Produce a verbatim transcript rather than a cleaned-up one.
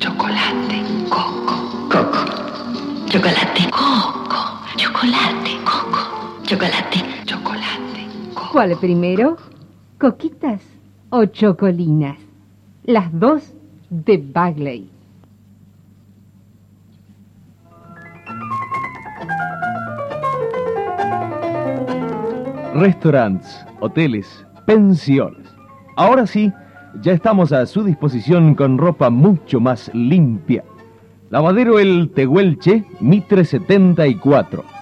chocolate, coco, coco, chocolate, coco, chocolate, coco, chocolate, chocolate, coco. ¿Cuál primero? ¿Coquitas o chocolinas? Las dos de Bagley. Restaurantes, hoteles, pensiones. Ahora sí, ya estamos a su disposición con ropa mucho más limpia. Lavadero El Tehuelche, Mitre setenta y cuatro.